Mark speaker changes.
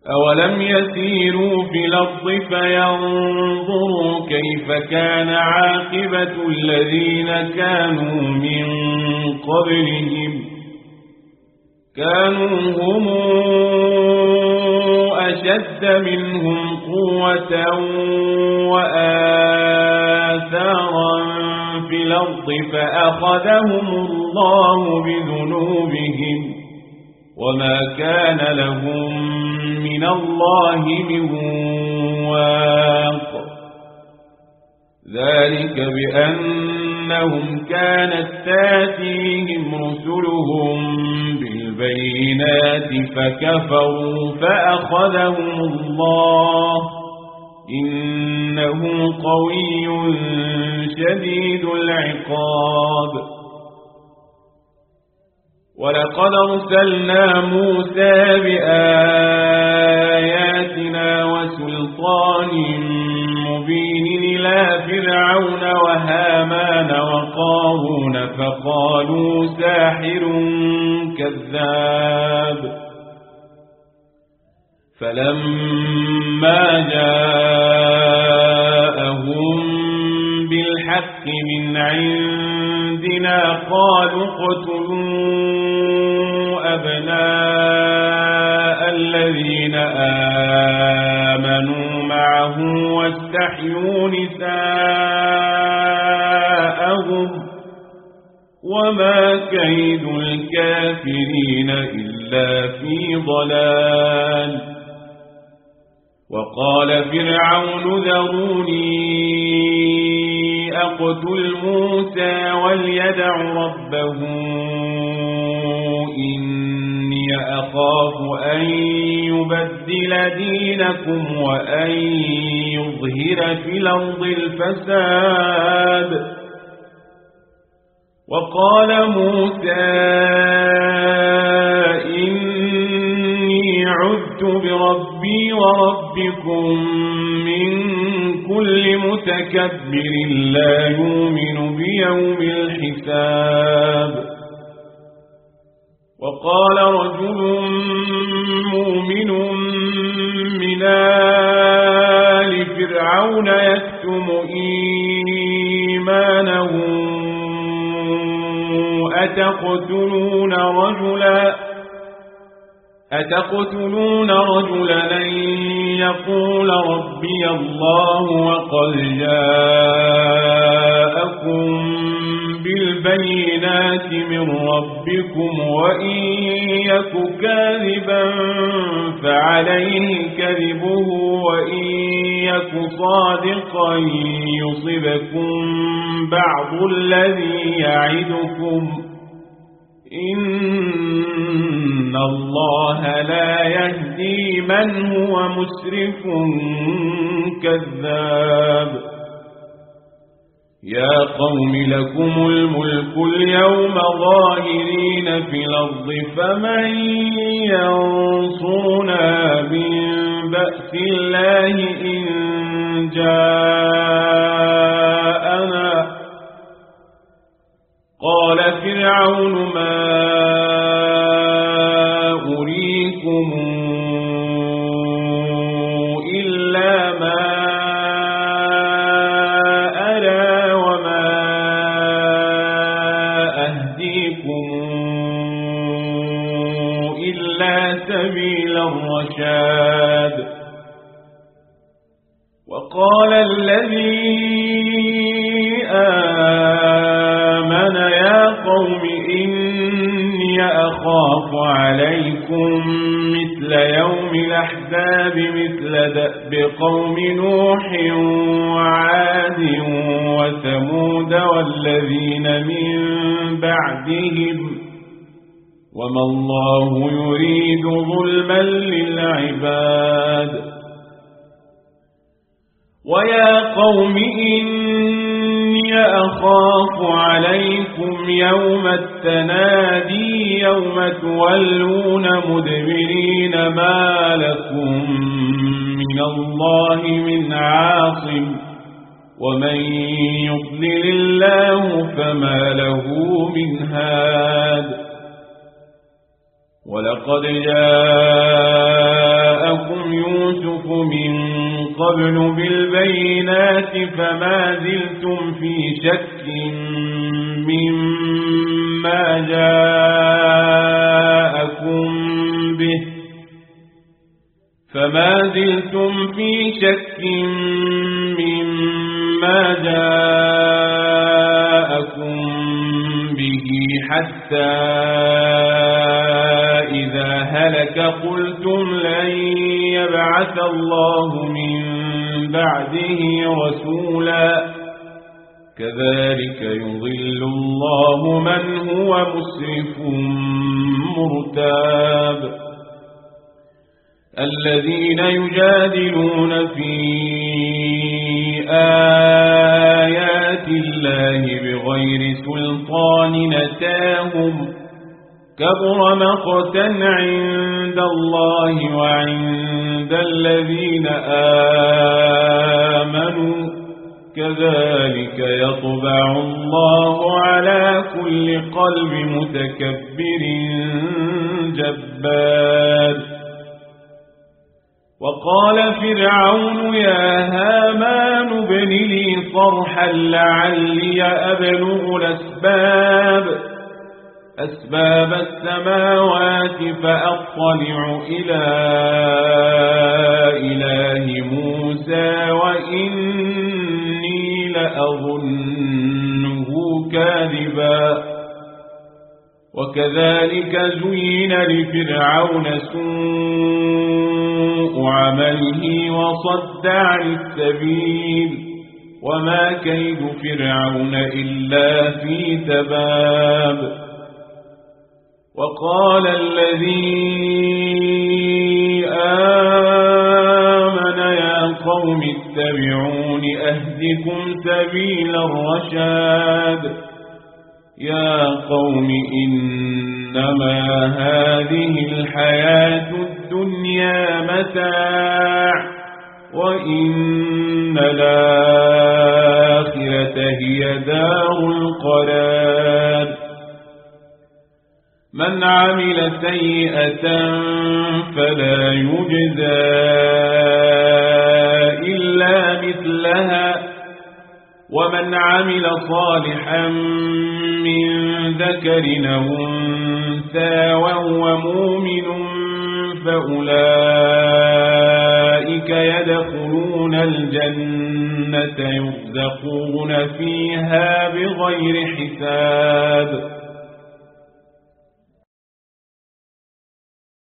Speaker 1: أولم يسيروا في الأرض فينظروا كيف كان عاقبة الذين كانوا من قبلهم كانوا هم أشد منهم قوة وآثارا في الأرض فأخذهم الله بذنوبهم وما كان لهم من الله من واق ذلك بأنهم كانت تاتيهم رسلهم بالبينات فكفروا فأخذهم الله إنه قوي شديد العقاب ولقد أرسلنا موسى بآياتنا وسلطان مبين إلى فرعون وهامان وقارون فقالوا ساحر كذاب فلما جاءهم بالحق من عندنا قالوا اقتلوا أبناء الذين آمنوا معه واستحيوا نساءهم وما كيد الكافرين إلا في ضلال وقال فرعون ذروني أقتل موسى وليدع ربه إني أخاف أن يبدل دينكم وأن يظهر في الأرض الفساد وقال موسى إني عذت بربي وربكم من كل متكبر لا يؤمن بيوم الحساب وقال رجل مؤمن من آل فرعون يكتم إيمانه أتقتلون رجلا أن يقول ربي الله وقد جاءكم بالبينات من ربكم وإن يك كاذبا فعليه كذبه وإن يك صادقا يصبكم بعض الذي يعدكم إن الله لا يهدي من هو مسرف كذاب يا قوم لكم الملك اليوم ظاهرين في الأرض فمن ينصرنا من بأس الله إن جاءنا قال فرعون ما أريكم إلا ما أرى وما أهديكم إلا سبيل الرشاد وقال الذي آمن يا قوم إني أخاف عليكم مثل يوم الأحزاب مثل دأب قوم نوح وعاد وثمود والذين من بعدهم وما الله يريد ظلما للعباد ويا قوم إني أخاف عليكم يوم التنادي يوم تولون مدبرين ما لكم من الله من عاصم ومن يضلل الله فما له من هاد ولقد جاءكم قبل بالبينات فما زلتم في شك مما جاءكم به حتى إذا هلك قلتم لن يبعث الله من بعده رسولا كذلك يضل الله من هو مسرف مرتاب الذين يجادلون في آيات الله بغير سلطان أتاهم كبر مقتا عند الله وعند الذين آمنوا كذلك يطبع الله على كل قلب متكبر جبار وقال فرعون يا هامان ابن لي صرحا لعلي أبلغ أسباب السماوات فأطلع إلى إله موسى وإني لأظنه كاذبا وكذلك زين لفرعون سوء عمله وصد عن السبيل وما كيد فرعون إلا في تباب وقال الذي آمن يا قوم اتبعون أهدكم سبيل الرشاد يا قوم إنما هذه الحياة الدنيا متاع وإن الآخرة هي دار القرار من عمل سيئة فلا يجزى إلا مثلها ومن عمل صالحا من ذكر أو أنثى وهو مؤمن فأولئك يدخلون الجنة يرزقون فيها بغير حساب